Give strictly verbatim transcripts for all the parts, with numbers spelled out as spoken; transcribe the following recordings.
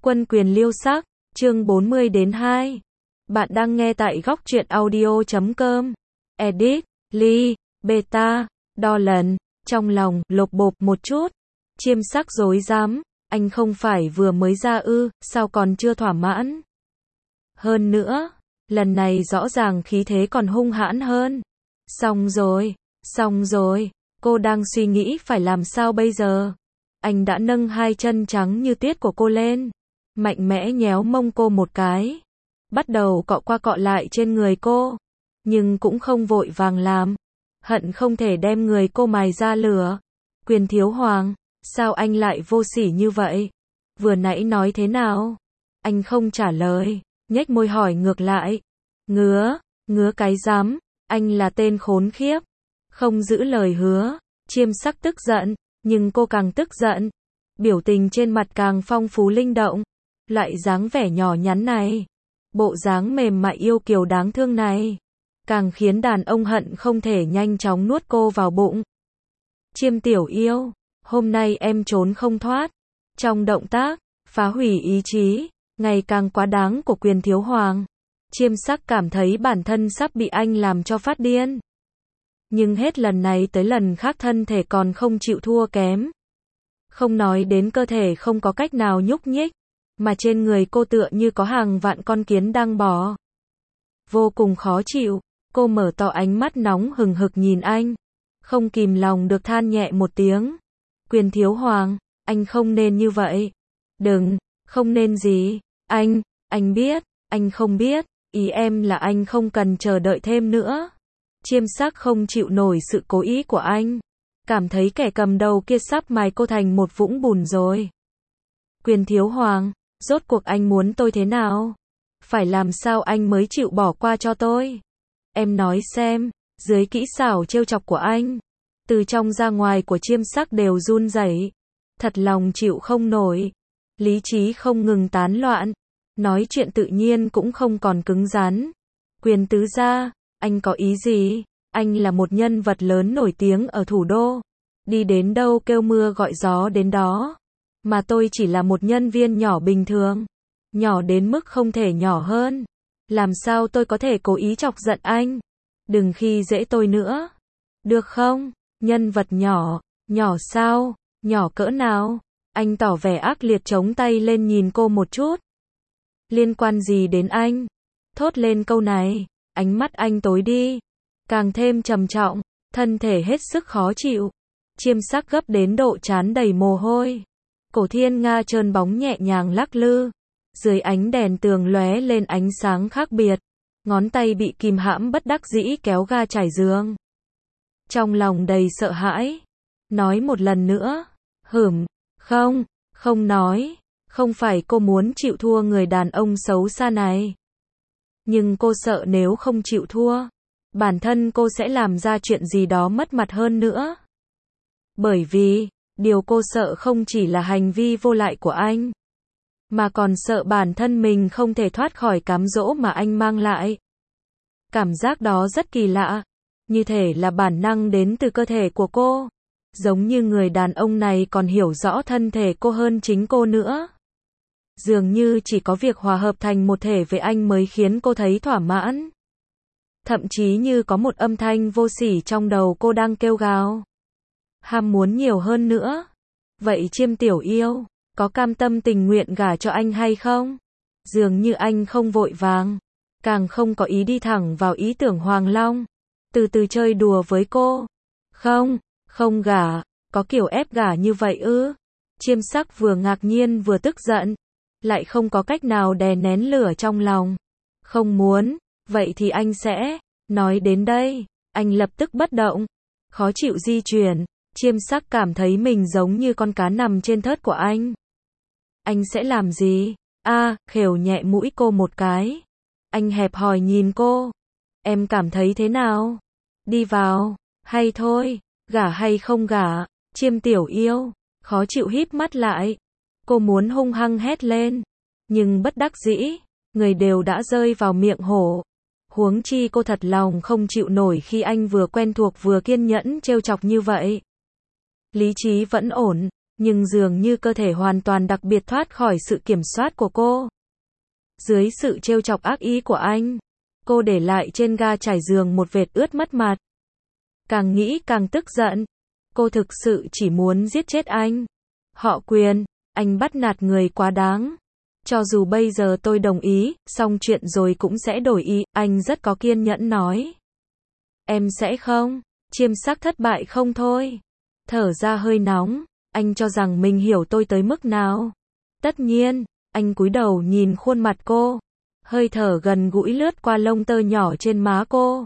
Quân quyền liêu sắc, chương bốn mươi đến hai. Bạn đang nghe tại góc truyện audio chấm com. Edit, Ly, Beta, đo lần, trong lòng, lột bột một chút. Chiêm sắc dối dám, anh không phải vừa mới ra ư, sao còn chưa thỏa mãn. Hơn nữa, lần này rõ ràng khí thế còn hung hãn hơn. Xong rồi, xong rồi, cô đang suy nghĩ phải làm sao bây giờ. Anh đã nâng hai chân trắng như tiết của cô lên, mạnh mẽ nhéo mông cô một cái, bắt đầu cọ qua cọ lại trên người cô, nhưng cũng không vội vàng làm, hận không thể đem người cô mài ra lửa. Quyền thiếu hoàng, sao anh lại vô sỉ như vậy? Vừa nãy nói thế nào? Anh không trả lời, nhếch môi hỏi ngược lại. Ngứa, ngứa cái rắm, anh là tên khốn khiếp, không giữ lời hứa. Chiêm sắc tức giận, nhưng cô càng tức giận, biểu tình trên mặt càng phong phú linh động. Loại dáng vẻ nhỏ nhắn này, bộ dáng mềm mại yêu kiều đáng thương này, càng khiến đàn ông hận không thể nhanh chóng nuốt cô vào bụng. Chiêm tiểu yêu, hôm nay em trốn không thoát. Trong động tác, phá hủy ý chí, ngày càng quá đáng của quyền thiếu hoàng, chiêm sắc cảm thấy bản thân sắp bị anh làm cho phát điên. Nhưng hết lần này tới lần khác thân thể còn không chịu thua kém. Không nói đến cơ thể không có cách nào nhúc nhích, mà trên người cô tựa như có hàng vạn con kiến đang bò. Vô cùng khó chịu, cô mở to ánh mắt nóng hừng hực nhìn anh, không kìm lòng được than nhẹ một tiếng. Quyền thiếu hoàng, anh không nên như vậy. Đừng, không nên gì, anh, anh biết, anh không biết, ý em là anh không cần chờ đợi thêm nữa. Chiêm sắc không chịu nổi sự cố ý của anh, cảm thấy kẻ cầm đầu kia sắp mài cô thành một vũng bùn rồi. Quyền thiếu hoàng, rốt cuộc anh muốn tôi thế nào? Phải làm sao anh mới chịu bỏ qua cho tôi? Em nói xem. Dưới kỹ xảo trêu chọc của anh, từ trong ra ngoài của chiêm sắc đều run rẩy, thật lòng chịu không nổi, lý trí không ngừng tán loạn, nói chuyện tự nhiên cũng không còn cứng rắn. Quyền tứ gia, anh có ý gì? Anh là một nhân vật lớn nổi tiếng ở thủ đô, đi đến đâu kêu mưa gọi gió đến đó, mà tôi chỉ là một nhân viên nhỏ bình thường, nhỏ đến mức không thể nhỏ hơn. Làm sao tôi có thể cố ý chọc giận anh? Đừng khi dễ tôi nữa, được không? Nhân vật nhỏ, nhỏ sao? Nhỏ cỡ nào? Anh tỏ vẻ ác liệt chống tay lên nhìn cô một chút. Liên quan gì đến anh? Thốt lên câu này, ánh mắt anh tối đi, càng thêm trầm trọng, thân thể hết sức khó chịu. Chiêm sắc gấp đến độ trán đầy mồ hôi. Cổ thiên nga trơn bóng nhẹ nhàng lắc lư, dưới ánh đèn tường lóe lên ánh sáng khác biệt. Ngón tay bị kìm hãm bất đắc dĩ kéo ga trải giường. Trong lòng đầy sợ hãi. Nói một lần nữa. Hửm, không, không nói. Không phải cô muốn chịu thua người đàn ông xấu xa này. Nhưng cô sợ nếu không chịu thua, bản thân cô sẽ làm ra chuyện gì đó mất mặt hơn nữa. Bởi vì, điều cô sợ không chỉ là hành vi vô lại của anh, mà còn sợ bản thân mình không thể thoát khỏi cám dỗ mà anh mang lại. Cảm giác đó rất kỳ lạ, như thể là bản năng đến từ cơ thể của cô, giống như người đàn ông này còn hiểu rõ thân thể cô hơn chính cô nữa. Dường như chỉ có việc hòa hợp thành một thể với anh mới khiến cô thấy thỏa mãn. Thậm chí như có một âm thanh vô sỉ trong đầu cô đang kêu gào, ham muốn nhiều hơn nữa. Vậy chiêm tiểu yêu, có cam tâm tình nguyện gả cho anh hay không? Dường như anh không vội vàng, càng không có ý đi thẳng vào ý tưởng Hoàng Long, từ từ chơi đùa với cô. Không, không gả, có kiểu ép gả như vậy ư? Chiêm sắc vừa ngạc nhiên vừa tức giận, lại không có cách nào đè nén lửa trong lòng. Không muốn, vậy thì anh sẽ, nói đến đây, anh lập tức bất động, khó chịu di chuyển. Chiêm sắc cảm thấy mình giống như con cá nằm trên thớt của anh. Anh sẽ làm gì? A, à, khều nhẹ mũi cô một cái. Anh hẹp hòi nhìn cô. Em cảm thấy thế nào? Đi vào, hay thôi, gả hay không gả? Chiêm tiểu yêu, khó chịu híp mắt lại. Cô muốn hung hăng hét lên, nhưng bất đắc dĩ, người đều đã rơi vào miệng hổ. Huống chi cô thật lòng không chịu nổi khi anh vừa quen thuộc vừa kiên nhẫn trêu chọc như vậy. Lý trí vẫn ổn, nhưng dường như cơ thể hoàn toàn đặc biệt thoát khỏi sự kiểm soát của cô. Dưới sự trêu chọc ác ý của anh, cô để lại trên ga trải giường một vệt ướt mất mặt. Càng nghĩ càng tức giận. Cô thực sự chỉ muốn giết chết anh. Họ Quyền, anh bắt nạt người quá đáng. Cho dù bây giờ tôi đồng ý, xong chuyện rồi cũng sẽ đổi ý, anh rất có kiên nhẫn nói. Em sẽ không, chiêm sắc thất bại không thôi. Thở ra hơi nóng, anh cho rằng mình hiểu tôi tới mức nào. Tất nhiên, anh cúi đầu nhìn khuôn mặt cô. Hơi thở gần gũi lướt qua lông tơ nhỏ trên má cô.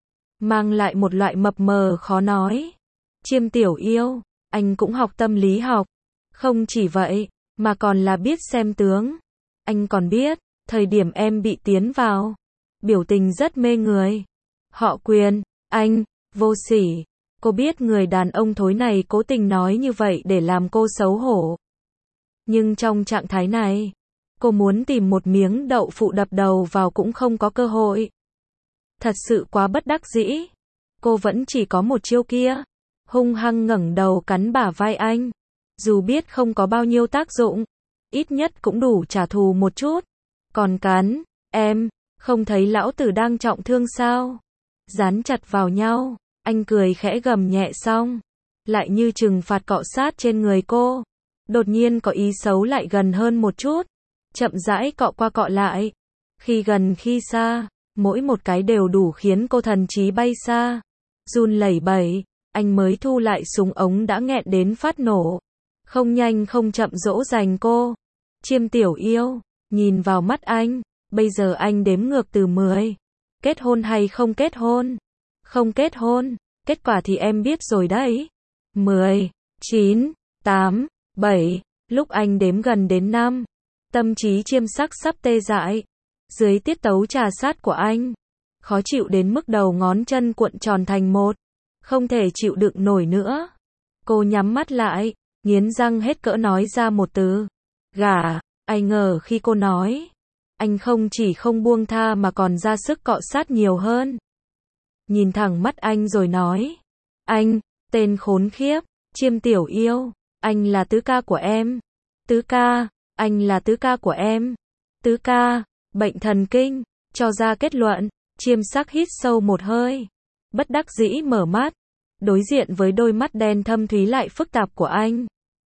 Mang lại một loại mập mờ khó nói. Chiêm tiểu yêu, anh cũng học tâm lý học. Không chỉ vậy, mà còn là biết xem tướng. Anh còn biết, thời điểm em bị tiến vào, biểu tình rất mê người. Họ Quyền, anh, vô sỉ. Cô biết người đàn ông thối này cố tình nói như vậy để làm cô xấu hổ. Nhưng trong trạng thái này, cô muốn tìm một miếng đậu phụ đập đầu vào cũng không có cơ hội. Thật sự quá bất đắc dĩ. Cô vẫn chỉ có một chiêu kia. Hung hăng ngẩng đầu cắn bả vai anh. Dù biết không có bao nhiêu tác dụng, ít nhất cũng đủ trả thù một chút. Còn cắn, em, không thấy lão tử đang trọng thương sao? Dán chặt vào nhau, anh cười khẽ gầm nhẹ xong, lại như trừng phạt cọ sát trên người cô. Đột nhiên có ý xấu lại gần hơn một chút, chậm rãi cọ qua cọ lại. Khi gần khi xa, mỗi một cái đều đủ khiến cô thần trí bay xa. Run lẩy bẩy, anh mới thu lại súng ống đã nghẹn đến phát nổ. Không nhanh không chậm dỗ dành cô. Chiêm tiểu yêu, nhìn vào mắt anh, bây giờ anh đếm ngược từ mười. Kết hôn hay không kết hôn? Không kết hôn, kết quả thì em biết rồi đấy. mười, chín, tám, bảy, lúc anh đếm gần đến năm, tâm trí chiêm sắc sắp tê dại. Dưới tiết tấu trà sát của anh, khó chịu đến mức đầu ngón chân cuộn tròn thành một. Không thể chịu đựng nổi nữa. Cô nhắm mắt lại, nghiến răng hết cỡ nói ra một từ. Gả. Ai ngờ khi cô nói, anh không chỉ không buông tha mà còn ra sức cọ sát nhiều hơn. Nhìn thẳng mắt anh rồi nói. Anh, tên khốn khiếp, chiêm tiểu yêu, anh là tứ ca của em. Tứ ca, anh là tứ ca của em. Tứ ca, bệnh thần kinh, cho ra kết luận. Chiêm sắc hít sâu một hơi. Bất đắc dĩ mở mắt, đối diện với đôi mắt đen thâm thúy lại phức tạp của anh.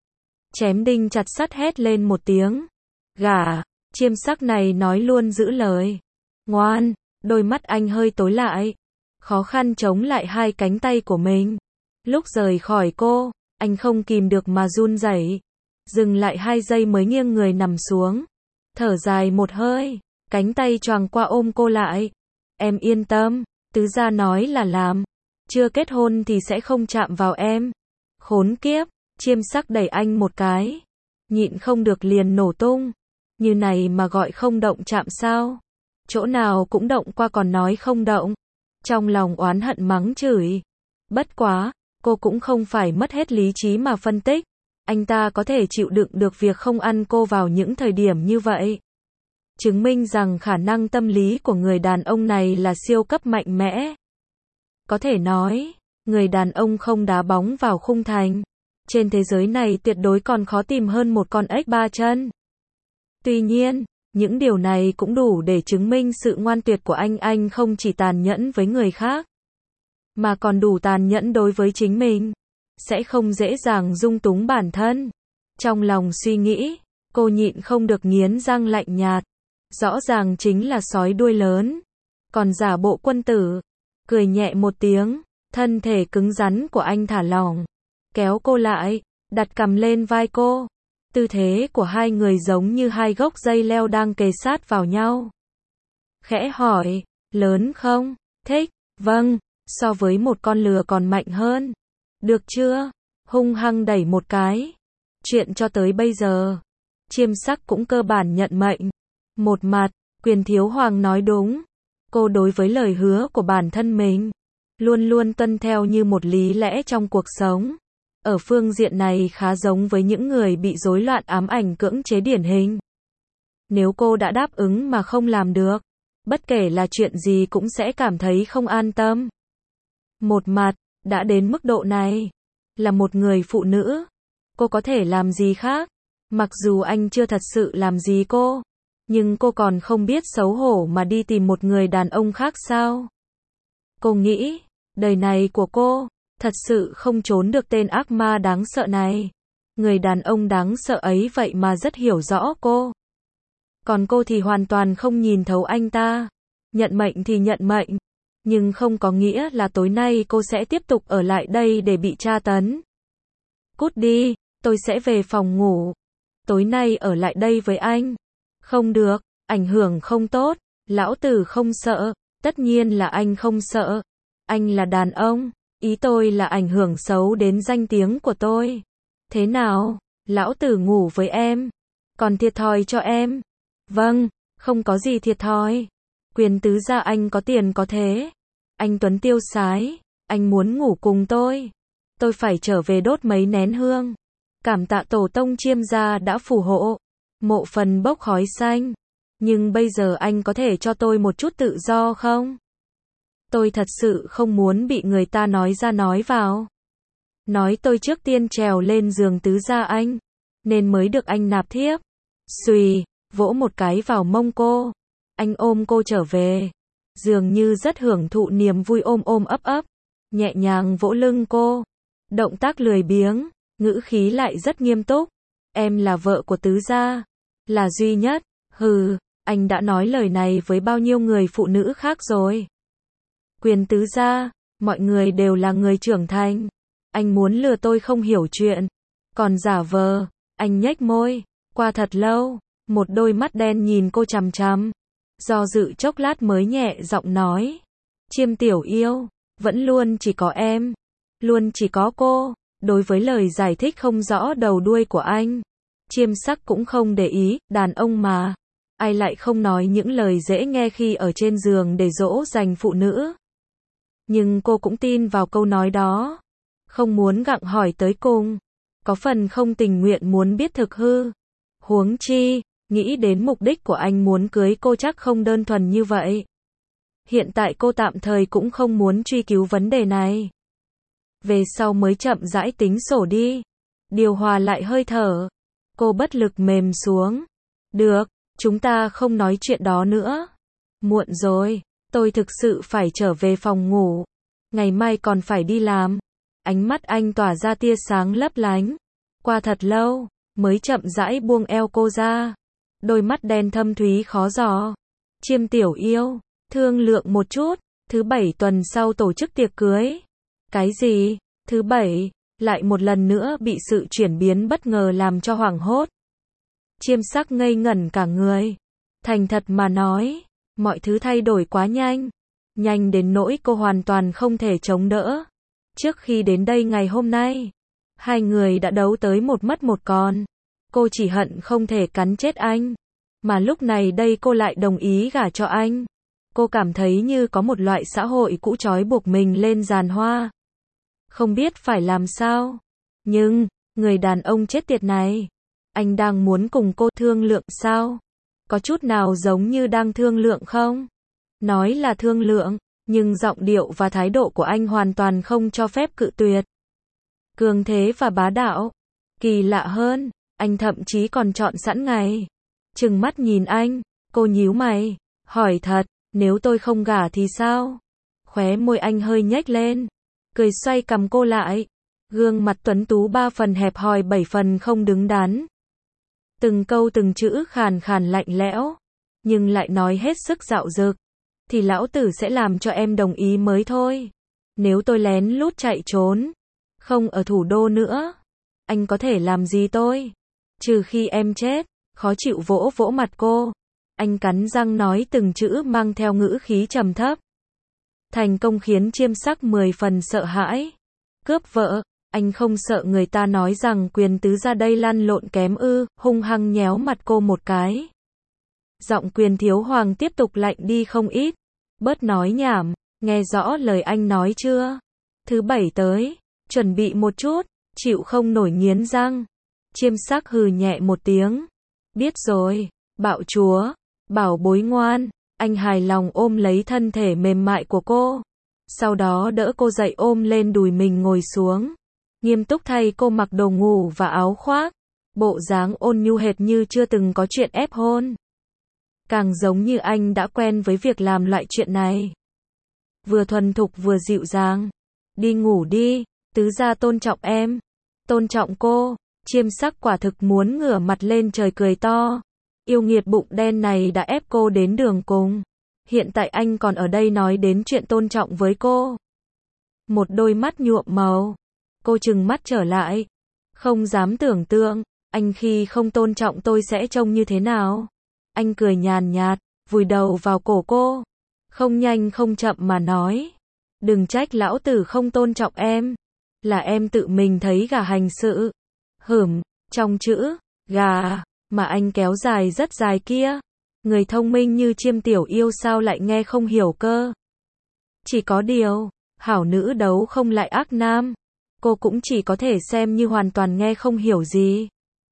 Chém đinh chặt sắt hét lên một tiếng. Gả. Chiêm sắc này nói luôn giữ lời. Ngoan. Đôi mắt anh hơi tối lại. Khó khăn chống lại hai cánh tay của mình. Lúc rời khỏi cô, anh không kìm được mà run rẩy. Dừng lại hai giây mới nghiêng người nằm xuống. Thở dài một hơi, cánh tay choàng qua ôm cô lại. Em yên tâm, tứ gia nói là làm. Chưa kết hôn thì sẽ không chạm vào em. Khốn kiếp. Chiêm sắc đẩy anh một cái. Nhịn không được liền nổ tung. Như này mà gọi không động chạm sao? Chỗ nào cũng động qua còn nói không động. Trong lòng oán hận mắng chửi. Bất quá, cô cũng không phải mất hết lý trí mà phân tích. Anh ta có thể chịu đựng được việc không ăn cô vào những thời điểm như vậy. Chứng minh rằng khả năng tâm lý của người đàn ông này là siêu cấp mạnh mẽ. Có thể nói, người đàn ông không đá bóng vào khung thành. Trên thế giới này tuyệt đối còn khó tìm hơn một con ếch ba chân. Tuy nhiên, những điều này cũng đủ để chứng minh sự ngoan tuyệt của anh. Anh không chỉ tàn nhẫn với người khác, mà còn đủ tàn nhẫn đối với chính mình. Sẽ không dễ dàng dung túng bản thân. Trong lòng suy nghĩ, cô nhịn không được nghiến răng lạnh nhạt. Rõ ràng chính là sói đuôi lớn. Còn giả bộ quân tử. Cười nhẹ một tiếng, thân thể cứng rắn của anh thả lỏng. Kéo cô lại, đặt cằm lên vai cô. Tư thế của hai người giống như hai gốc dây leo đang kề sát vào nhau. Khẽ hỏi, lớn không? Thích, vâng, so với một con lừa còn mạnh hơn. Được chưa? Hung hăng đẩy một cái. Chuyện cho tới bây giờ, chiêm sắc cũng cơ bản nhận mệnh. Một mặt, Quyền thiếu hoàng nói đúng. Cô đối với lời hứa của bản thân mình, luôn luôn tuân theo như một lý lẽ trong cuộc sống. Ở phương diện này khá giống với những người bị rối loạn ám ảnh cưỡng chế điển hình. Nếu cô đã đáp ứng mà không làm được, bất kể là chuyện gì cũng sẽ cảm thấy không an tâm. Một mặt, đã đến mức độ này, là một người phụ nữ, cô có thể làm gì khác? Mặc dù anh chưa thật sự làm gì cô, nhưng cô còn không biết xấu hổ mà đi tìm một người đàn ông khác sao? Cô nghĩ, đời này của cô, thật sự không trốn được tên ác ma đáng sợ này. Người đàn ông đáng sợ ấy vậy mà rất hiểu rõ cô. Còn cô thì hoàn toàn không nhìn thấu anh ta. Nhận mệnh thì nhận mệnh, nhưng không có nghĩa là tối nay cô sẽ tiếp tục ở lại đây để bị tra tấn. Cút đi, tôi sẽ về phòng ngủ. Tối nay ở lại đây với anh. Không được, ảnh hưởng không tốt. Lão tử không sợ, tất nhiên là anh không sợ. Anh là đàn ông, ý tôi là ảnh hưởng xấu đến danh tiếng của tôi. Thế nào, lão tử ngủ với em, còn thiệt thòi cho em? Vâng, không có gì thiệt thòi. Quyền tứ gia anh có tiền có thế. Anh Tuấn tiêu sái, anh muốn ngủ cùng tôi. Tôi phải trở về đốt mấy nén hương. Cảm tạ tổ tông Chiêm gia đã phù hộ. Mộ phần bốc khói xanh. Nhưng bây giờ anh có thể cho tôi một chút tự do không? Tôi thật sự không muốn bị người ta nói ra nói vào. Nói tôi trước tiên trèo lên giường tứ gia anh, nên mới được anh nạp thiếp. Xùy, vỗ một cái vào mông cô. Anh ôm cô trở về. Dường như rất hưởng thụ niềm vui ôm ôm ấp ấp. Nhẹ nhàng vỗ lưng cô. Động tác lười biếng, ngữ khí lại rất nghiêm túc. Em là vợ của tứ gia. Là duy nhất. Hừ, anh đã nói lời này với bao nhiêu người phụ nữ khác rồi. Quyền tứ gia, mọi người đều là người trưởng thành. Anh muốn lừa tôi không hiểu chuyện. Còn giả vờ, anh nhếch môi. Qua thật lâu, một đôi mắt đen nhìn cô chằm chằm. Do dự chốc lát mới nhẹ giọng nói. Chiêm tiểu yêu, vẫn luôn chỉ có em. Luôn chỉ có cô. Đối với lời giải thích không rõ đầu đuôi của anh, Chiêm sắc cũng không để ý, đàn ông mà. Ai lại không nói những lời dễ nghe khi ở trên giường để dỗ dành phụ nữ. Nhưng cô cũng tin vào câu nói đó. Không muốn gặng hỏi tới cùng. Có phần không tình nguyện muốn biết thực hư. Huống chi, nghĩ đến mục đích của anh muốn cưới cô chắc không đơn thuần như vậy. Hiện tại cô tạm thời cũng không muốn truy cứu vấn đề này. Về sau mới chậm rãi tính sổ đi. Điều hòa lại hơi thở. Cô bất lực mềm xuống. Được, chúng ta không nói chuyện đó nữa. Muộn rồi, tôi thực sự phải trở về phòng ngủ. Ngày mai còn phải đi làm. Ánh mắt anh tỏa ra tia sáng lấp lánh. Qua thật lâu, mới chậm rãi buông eo cô ra. Đôi mắt đen thâm thúy khó dò. Chiêm tiểu yêu, thương lượng một chút. Thứ bảy tuần sau tổ chức tiệc cưới. Cái gì? Thứ bảy, lại một lần nữa bị sự chuyển biến bất ngờ làm cho hoảng hốt. Chiêm sắc ngây ngẩn cả người. Thành thật mà nói, mọi thứ thay đổi quá nhanh. Nhanh đến nỗi cô hoàn toàn không thể chống đỡ. Trước khi đến đây ngày hôm nay, hai người đã đấu tới một mất một còn. Cô chỉ hận không thể cắn chết anh. Mà lúc này đây cô lại đồng ý gả cho anh. Cô cảm thấy như có một loại xã hội cũ trói buộc mình lên giàn hoa. Không biết phải làm sao. Nhưng, người đàn ông chết tiệt này, anh đang muốn cùng cô thương lượng sao? Có chút nào giống như đang thương lượng không? Nói là thương lượng, nhưng giọng điệu và thái độ của anh hoàn toàn không cho phép cự tuyệt. Cường thế và bá đạo. Kỳ lạ hơn, anh thậm chí còn chọn sẵn ngày. Trừng mắt nhìn anh, cô nhíu mày, hỏi thật, nếu tôi không gả thì sao? Khóe môi anh hơi nhếch lên, cười xoay cầm cô lại. Gương mặt tuấn tú ba phần hẹp hòi bảy phần không đứng đắn. Từng câu từng chữ khàn khàn lạnh lẽo, nhưng lại nói hết sức dạo dực. Thì lão tử sẽ làm cho em đồng ý mới thôi. Nếu tôi lén lút chạy trốn, không ở thủ đô nữa, anh có thể làm gì tôi? Trừ khi em chết. Khó chịu vỗ vỗ mặt cô. Anh cắn răng nói từng chữ mang theo ngữ khí trầm thấp. Thành công khiến Chiêm sắc mười phần sợ hãi. Cướp vợ, anh không sợ người ta nói rằng quyền tứ ra đây lăn lộn kém ư, hung hăng nhéo mặt cô một cái. Giọng quyền thiếu hoàng tiếp tục lạnh đi không ít. Bớt nói nhảm, nghe rõ lời anh nói chưa? Thứ bảy tới, chuẩn bị một chút, chịu không nổi nghiến răng. Chiêm sắc hừ nhẹ một tiếng. Biết rồi, bạo chúa, bảo bối ngoan. Anh hài lòng ôm lấy thân thể mềm mại của cô. Sau đó đỡ cô dậy ôm lên đùi mình ngồi xuống. Nghiêm túc thay cô mặc đồ ngủ và áo khoác. Bộ dáng ôn nhu hệt như chưa từng có chuyện ép hôn. Càng giống như anh đã quen với việc làm loại chuyện này. Vừa thuần thục vừa dịu dàng. Đi ngủ đi, tứ gia tôn trọng em. Tôn trọng cô. Chiêm sắc quả thực muốn ngửa mặt lên trời cười to. Yêu nghiệt bụng đen này đã ép cô đến đường cùng. Hiện tại anh còn ở đây nói đến chuyện tôn trọng với cô. Một đôi mắt nhuộm màu. Cô trừng mắt trở lại. Không dám tưởng tượng, anh khi không tôn trọng tôi sẽ trông như thế nào. Anh cười nhàn nhạt, vùi đầu vào cổ cô. Không nhanh không chậm mà nói. Đừng trách lão tử không tôn trọng em. Là em tự mình thấy gà hành sự. Hửm, trong chữ, gà, mà anh kéo dài rất dài kia. Người thông minh như Chiêm tiểu yêu sao lại nghe không hiểu cơ. Chỉ có điều, hảo nữ đấu không lại ác nam. Cô cũng chỉ có thể xem như hoàn toàn nghe không hiểu gì.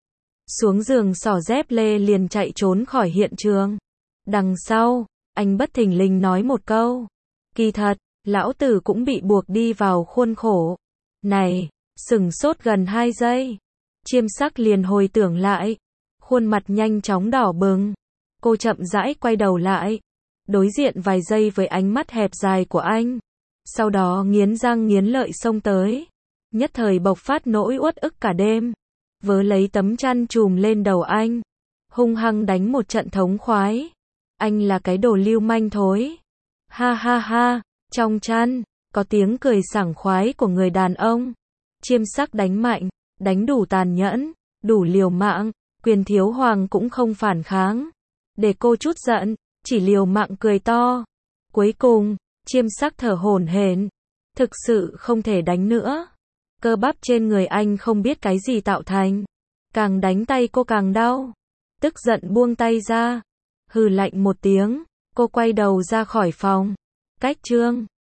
Xuống giường xỏ dép lê liền chạy trốn khỏi hiện trường. Đằng sau, anh bất thình lình nói một câu. Kỳ thật, lão tử cũng bị buộc đi vào khuôn khổ. Này, sửng sốt gần hai giây. Chiêm sắc liền hồi tưởng lại. Khuôn mặt nhanh chóng đỏ bừng. Cô chậm rãi quay đầu lại. Đối diện vài giây với ánh mắt hẹp dài của anh. Sau đó nghiến răng nghiến lợi xông tới. Nhất thời bộc phát nỗi uất ức cả đêm. Vớ lấy tấm chăn trùm lên đầu anh. Hung hăng đánh một trận thống khoái. Anh là cái đồ lưu manh thối. Ha ha ha, trong chăn, có tiếng cười sảng khoái của người đàn ông. Chiêm sắc đánh mạnh, đánh đủ tàn nhẫn, đủ liều mạng. Quyền thiếu hoàng cũng không phản kháng. Để cô chút giận, chỉ liều mạng cười to. Cuối cùng, chiêm sắc thở hổn hển. Thực sự không thể đánh nữa. Cơ bắp trên người anh không biết cái gì tạo thành. Càng đánh tay cô càng đau. Tức giận buông tay ra. Hừ lạnh một tiếng, cô quay đầu ra khỏi phòng. Cách chương